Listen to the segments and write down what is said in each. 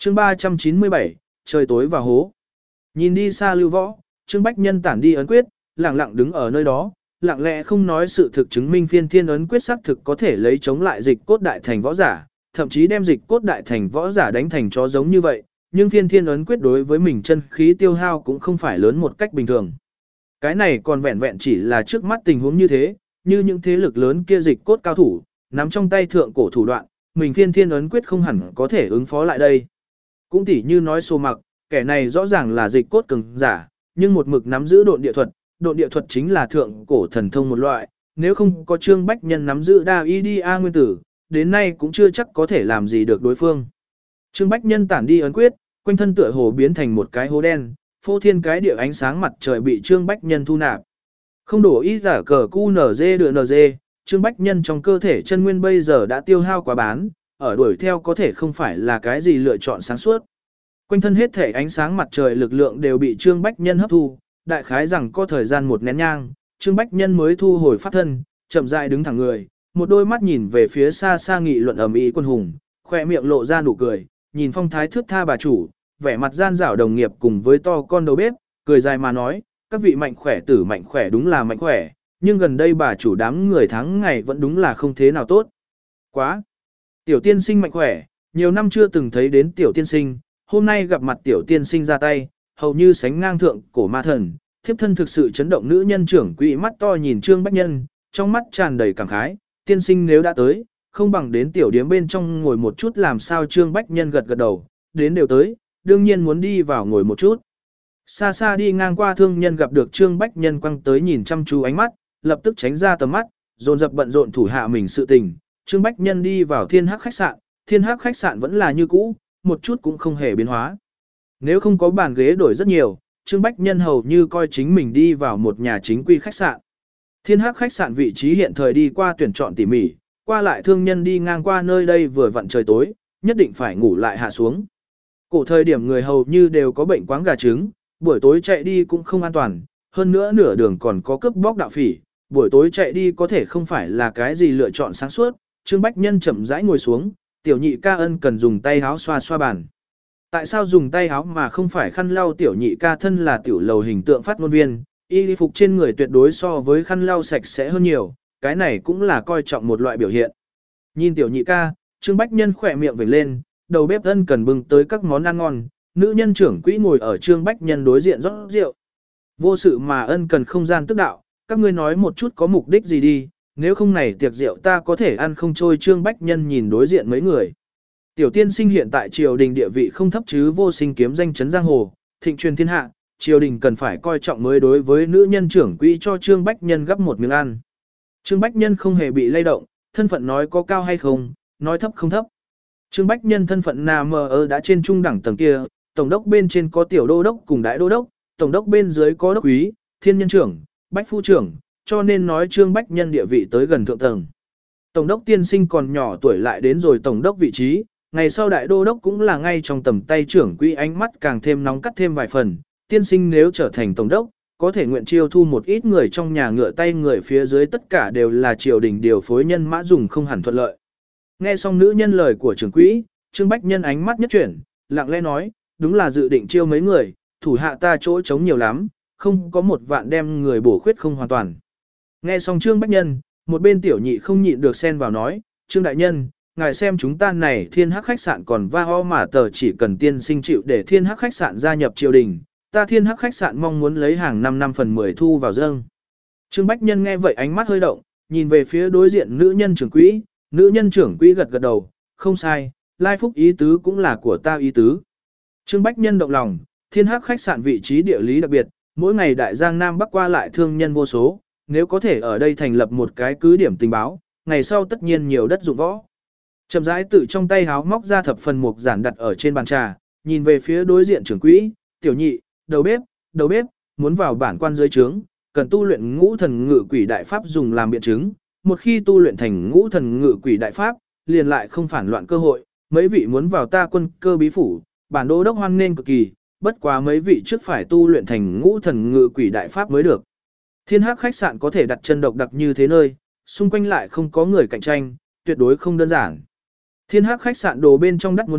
chương 397, trời tối và hố. Nhìn đi xa Lưu Võ, Trương Bách Nhân tản đi ấn quyết, lặng lặng đứng ở nơi đó, lặng lẽ không nói sự thực chứng minh phiên thiên ấn quyết xác thực có thể lấy chống lại dịch cốt đại thành võ giả, thậm chí đem dịch cốt đại thành võ giả đánh thành chó giống như vậy, nhưng phiên thiên ấn quyết đối với mình chân khí tiêu hao cũng không phải lớn một cách bình thường. Cái này còn vẹn vẹn chỉ là trước mắt tình huống như thế, như những thế lực lớn kia dịch cốt cao thủ, nắm trong tay thượng cổ thủ đoạn, mình phiên thiên ấn quyết không hẳn có thể ứng phó lại đây. Cũng tỉ như nói Sô Mặc, kẻ này rõ ràng là dịch cốt cường giả, nhưng một mực nắm giữ độn địa thuật chính là thượng cổ thần thông một loại, nếu không có Trương Bách Nhân nắm giữ đa y đi a nguyên tử, đến nay cũng chưa chắc có thể làm gì được đối phương. Trương Bách Nhân tản đi ấn quyết, quanh thân tựa hồ biến thành một cái hố đen, phô thiên cái địa ánh sáng mặt trời bị Trương Bách Nhân thu nạp. Không đổ ý giả cờ QNZ đựa NG, Trương Bách Nhân trong cơ thể chân nguyên bây giờ đã tiêu hao quá bán, ở đuổi theo có thể không phải là cái gì lựa chọn sáng suốt. Quanh thân hết thể ánh sáng mặt trời lực lượng đều bị Trương Bách Nhân hấp thu, đại khái rằng có thời gian một nén nhang, Trương Bách Nhân mới thu hồi pháp thân, chậm rãi đứng thẳng người, một đôi mắt nhìn về phía xa xa nghị luận ầm ĩ quân hùng, khoe miệng lộ ra nụ cười, nhìn phong thái thước tha bà chủ, vẻ mặt gian dảo đồng nghiệp cùng với to con đầu bếp, cười dài mà nói, các vị mạnh khỏe tử mạnh khỏe đúng là mạnh khỏe, nhưng gần đây bà chủ đám người tháng ngày vẫn đúng là không thế nào tốt. Quá! Tiểu tiên sinh mạnh khỏe, nhiều năm chưa từng thấy đến tiểu tiên sinh, hôm nay gặp mặt tiểu tiên sinh ra tay, hầu như sánh ngang thượng cổ ma thần, thiếp thân thực sự chấn động nữ nhân trưởng quỹ mắt to nhìn Trương Bách Nhân, trong mắt tràn đầy cảm khái, tiên sinh nếu đã tới, không bằng đến tiểu điếm bên trong ngồi một chút làm sao Trương Bách Nhân gật gật đầu, đến đều tới, đương nhiên muốn đi vào ngồi một chút. Xa xa đi ngang qua thương nhân gặp được Trương Bách Nhân quăng tới nhìn chăm chú ánh mắt, lập tức tránh ra tầm mắt, dồn dập bận rộn thủ hạ mình sự tình. Trương Bách Nhân đi vào Thiên Hắc khách sạn vẫn là như cũ, một chút cũng không hề biến hóa. Nếu không có bàn ghế đổi rất nhiều, Trương Bách Nhân hầu như coi chính mình đi vào một nhà chính quy khách sạn. Thiên Hắc khách sạn vị trí hiện thời đi qua tuyển chọn tỉ mỉ, qua lại thương nhân đi ngang qua nơi đây vừa vặn trời tối, nhất định phải ngủ lại hạ xuống. Cổ thời điểm người hầu như đều có bệnh quáng gà trứng, buổi tối chạy đi cũng không an toàn, hơn nữa nửa đường còn có cướp bóc đạo phỉ, buổi tối chạy đi có thể không phải là cái gì lựa chọn sáng suốt. Trương Bách Nhân chậm rãi ngồi xuống, tiểu nhị ca ân cần dùng tay háo xoa xoa bàn. Tại sao dùng tay háo mà không phải khăn lau? Tiểu nhị ca thân là tiểu lầu hình tượng phát ngôn viên, y phục trên người tuyệt đối so với khăn lau sạch sẽ hơn nhiều, cái này cũng là coi trọng một loại biểu hiện. Nhìn tiểu nhị ca, Trương Bách Nhân khỏe miệng vểnh lên, đầu bếp ân cần bưng tới các món ăn ngon, nữ nhân trưởng quỹ ngồi ở Trương Bách Nhân đối diện rót rượu. Vô sự mà ân cần không gian tức đạo, các ngươi nói một chút có mục đích gì đi, nếu không này tiệc rượu ta có thể ăn không trôi. Trương Bách Nhân nhìn đối diện mấy người. Tiểu tiên sinh hiện tại triều đình địa vị không thấp chứ, vô sinh kiếm danh chấn giang hồ, thịnh truyền thiên hạ, triều đình cần phải coi trọng mới đối với nữ nhân trưởng quỹ cho Trương Bách Nhân gấp một miếng ăn. Trương Bách Nhân không hề bị lay động, thân phận nói có cao hay không, nói thấp không thấp. Trương Bách Nhân thân phận NME đã trên trung đẳng tầng kia, tổng đốc bên trên có tiểu đô đốc cùng đại đô đốc, tổng đốc bên dưới có đốc úy, thiên nhân trưởng, bách phu trưởng, cho nên nói Trương Bách Nhân địa vị tới gần thượng tầng. Tổng đốc tiên sinh còn nhỏ tuổi lại đến rồi tổng đốc vị trí, ngày sau đại đô đốc cũng là ngay trong tầm tay trưởng quỹ, ánh mắt càng thêm nóng cắt thêm vài phần. Tiên sinh nếu trở thành tổng đốc, có thể nguyện chiêu thu một ít người trong nhà, ngựa tay người phía dưới tất cả đều là triều đình điều phối nhân mã dùng, không hẳn thuận lợi. Nghe xong nữ nhân lời của trưởng quỹ, Trương Bách Nhân ánh mắt nhất chuyển, lặng lẽ nói, đúng là dự định chiêu mấy người, thủ hạ ta chỗ trống nhiều lắm, không có một vạn đem người bổ khuyết không hoàn toàn. Nghe xong Trương Bách Nhân, một bên tiểu nhị không nhịn được xen vào nói, Trương đại nhân, ngài xem chúng ta này Thiên Hắc khách sạn còn va ho mà tờ, chỉ cần tiên sinh chịu để Thiên Hắc khách sạn gia nhập triều đình, ta Thiên Hắc khách sạn mong muốn lấy hàng 5/10 thu vào dâng. Trương Bách Nhân nghe vậy ánh mắt hơi động, nhìn về phía đối diện nữ nhân trưởng quỹ, nữ nhân trưởng quỹ gật gật đầu, không sai, Lai Phúc ý tứ cũng là của ta ý tứ. Trương Bách Nhân động lòng, Thiên Hắc khách sạn vị trí địa lý đặc biệt, mỗi ngày đại giang nam bắc qua lại thương nhân vô số, nếu có thể ở đây thành lập một cái cứ điểm tình báo, ngày sau tất nhiên nhiều đất dụng võ. Chậm rãi tự trong tay háo móc ra thập phần mục giản đặt ở trên bàn trà, nhìn về phía đối diện trưởng quỹ, tiểu nhị, đầu bếp, muốn vào bản quan dưới trướng, cần tu luyện ngũ thần ngự quỷ đại pháp dùng làm biện chứng, một khi tu luyện thành ngũ thần ngự quỷ đại pháp, liền lại không phản loạn cơ hội, mấy vị muốn vào ta quân cơ bí phủ, bản đô đốc hoan nghênh cực kỳ, bất quá mấy vị trước phải tu luyện thành ngũ thần ngự quỷ đại pháp mới được. Thiên Hắc khách sạn có thể đặt chân độc đặc như thế nơi, xung quanh lại không có người cạnh tranh, tuyệt đối không đơn giản. Thiên Hắc khách sạn đồ bên trong đắt muốn chết,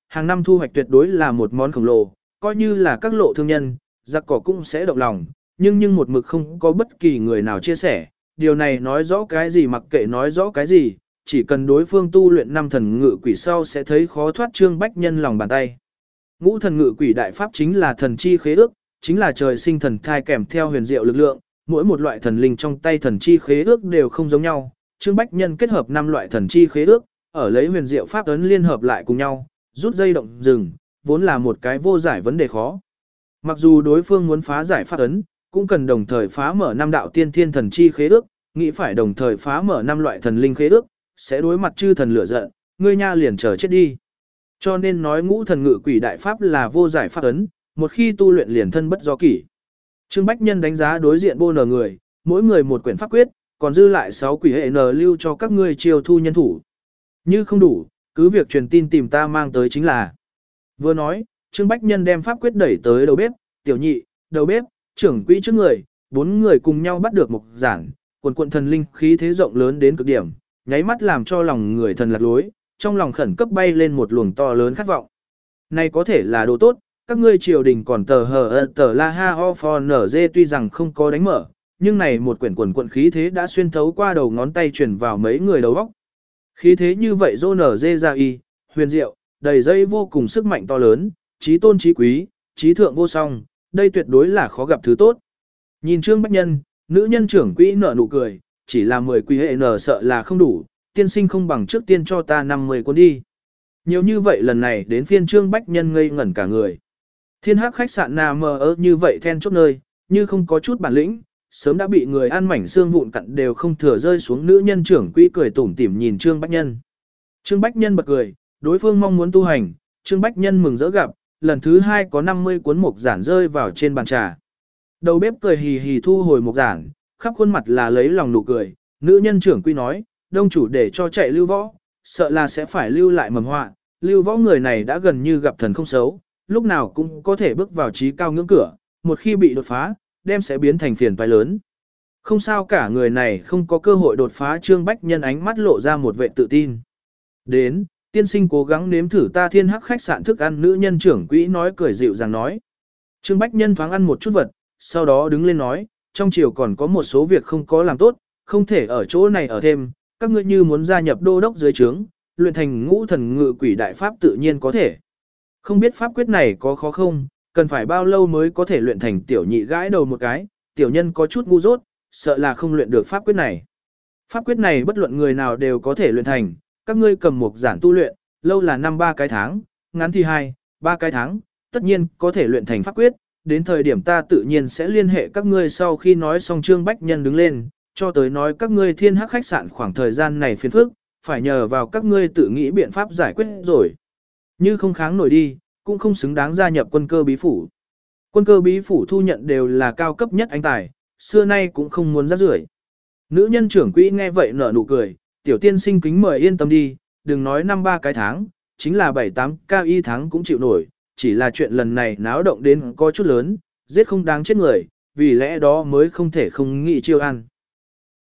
hàng năm thu hoạch tuyệt đối là một món khổng lồ, coi như là các lộ thương nhân, giặc cỏ cũng sẽ động lòng, nhưng một mực không có bất kỳ người nào chia sẻ, điều này nói rõ cái gì mặc kệ nói rõ cái gì, chỉ cần đối phương tu luyện 5 thần ngự quỷ sau sẽ thấy khó thoát Trương Bách Nhân lòng bàn tay. Ngũ thần ngự quỷ đại pháp chính là thần chi khế ước, chính là trời sinh thần thai kèm theo huyền diệu lực lượng, mỗi một loại thần linh trong tay thần chi khế ước đều không giống nhau. Trương Bách Nhân kết hợp 5 loại thần chi khế ước, ở lấy huyền diệu pháp ấn liên hợp lại cùng nhau, rút dây động rừng, vốn là một cái vô giải vấn đề khó. Mặc dù đối phương muốn phá giải pháp ấn, cũng cần đồng thời phá mở 5 đạo tiên thiên thần chi khế ước, nghĩ phải đồng thời phá mở 5 loại thần linh khế ước, sẽ đối mặt chư thần lửa giận, ngươi nha liền chờ chết đi. Cho nên nói ngũ thần ngự quỷ đại pháp là vô giải pháp ấn, một khi tu luyện liền thân bất do kỷ. Trương Bách Nhân đánh giá đối diện bô nở người, mỗi người một quyển pháp quyết, còn dư lại 6 quỷ hệ n lưu cho các ngươi chiêu thu nhân thủ. Như không đủ, cứ việc truyền tin tìm ta mang tới chính là. Vừa nói, Trương Bách Nhân đem pháp quyết đẩy tới đầu bếp, tiểu nhị, đầu bếp, trưởng quỹ trước người, 4 người cùng nhau bắt được một giản, quần thần linh khí thế rộng lớn đến cực điểm, nháy mắt làm cho lòng người thần lạc lối, trong lòng khẩn cấp bay lên một luồng to lớn khát vọng. Này có thể là đồ tốt, các ngươi triều đình còn tờ la ha ho for nở dê tuy rằng không có đánh mở, nhưng này một quyển quần khí thế đã xuyên thấu qua đầu ngón tay truyền vào mấy người đầu óc. Khí thế như vậy dô nở dê ra y, huyền diệu, đầy dây vô cùng sức mạnh to lớn, trí tôn trí quý, trí thượng vô song, đây tuyệt đối là khó gặp thứ tốt. Nhìn Trương Bách Nhân, nữ nhân trưởng quỹ nở nụ cười, chỉ là 10 quỷ hệ nở sợ là không đủ, tiên sinh không bằng trước tiên cho ta 50 cuốn đi. Nhiều như vậy lần này đến phiên Trương Bách Nhân ngây ngẩn cả người. Thiên Hắc khách sạn nào mờ ơ như vậy then chốt nơi, như không có chút bản lĩnh, sớm đã bị người ăn mảnh xương vụn cặn đều không thừa rơi xuống. Nữ nhân trưởng quỹ cười tủm tỉm nhìn Trương Bách Nhân. Trương Bách Nhân bật cười, đối phương mong muốn tu hành, Trương Bách Nhân mừng rỡ gặp, lần thứ 2 có 50 cuốn mục giản rơi vào trên bàn trà. Đầu bếp cười hì hì thu hồi mục giản, khắp khuôn mặt là lấy lòng nụ cười, nữ nhân trưởng quỹ nói, đông chủ để cho chạy Lưu Võ, sợ là sẽ phải lưu lại mầm họa, Lưu Võ người này đã gần như gặp thần không xấu, lúc nào cũng có thể bước vào trí cao ngưỡng cửa, một khi bị đột phá, đem sẽ biến thành phiền toái lớn. Không sao cả, người này không có cơ hội đột phá. Trương Bách Nhân ánh mắt lộ ra một vẻ tự tin. Đến, tiên sinh cố gắng nếm thử ta Thiên Hắc khách sạn thức ăn. Nữ nhân trưởng quỹ nói cười dịu dàng nói. Trương Bách Nhân thoáng ăn một chút vật, sau đó đứng lên nói, trong triều còn có một số việc không có làm tốt, không thể ở chỗ này ở thêm, các ngươi như muốn gia nhập đô đốc dưới trướng, luyện thành ngũ thần ngự quỷ đại pháp tự nhiên có thể. Không biết pháp quyết này có khó không, cần phải bao lâu mới có thể luyện thành. Tiểu nhị gãi đầu một cái, tiểu nhân có chút ngu dốt, sợ là không luyện được pháp quyết này. Pháp quyết này bất luận người nào đều có thể luyện thành, các ngươi cầm một giản tu luyện, lâu là 5-3 cái tháng, ngắn thì 2-3 cái tháng, tất nhiên có thể luyện thành pháp quyết, đến thời điểm ta tự nhiên sẽ liên hệ các ngươi. Sau khi nói xong Trương Bách Nhân đứng lên, cho tới nói các ngươi Thiên Hắc khách sạn khoảng thời gian này phiền phức, phải nhờ vào các ngươi tự nghĩ biện pháp giải quyết rồi. Như không kháng nổi đi, cũng không xứng đáng gia nhập quân cơ bí phủ. Quân cơ bí phủ thu nhận đều là cao cấp nhất anh tài, xưa nay cũng không muốn rác rưởi. Nữ nhân trưởng quỹ nghe vậy nở nụ cười, tiểu tiên sinh kính mời yên tâm đi, đừng nói 5-3 cái tháng, chính là 7-8 cao y tháng cũng chịu nổi, chỉ là chuyện lần này náo động đến có chút lớn, giết không đáng chết người, vì lẽ đó mới không thể không nghĩ chiêu ăn.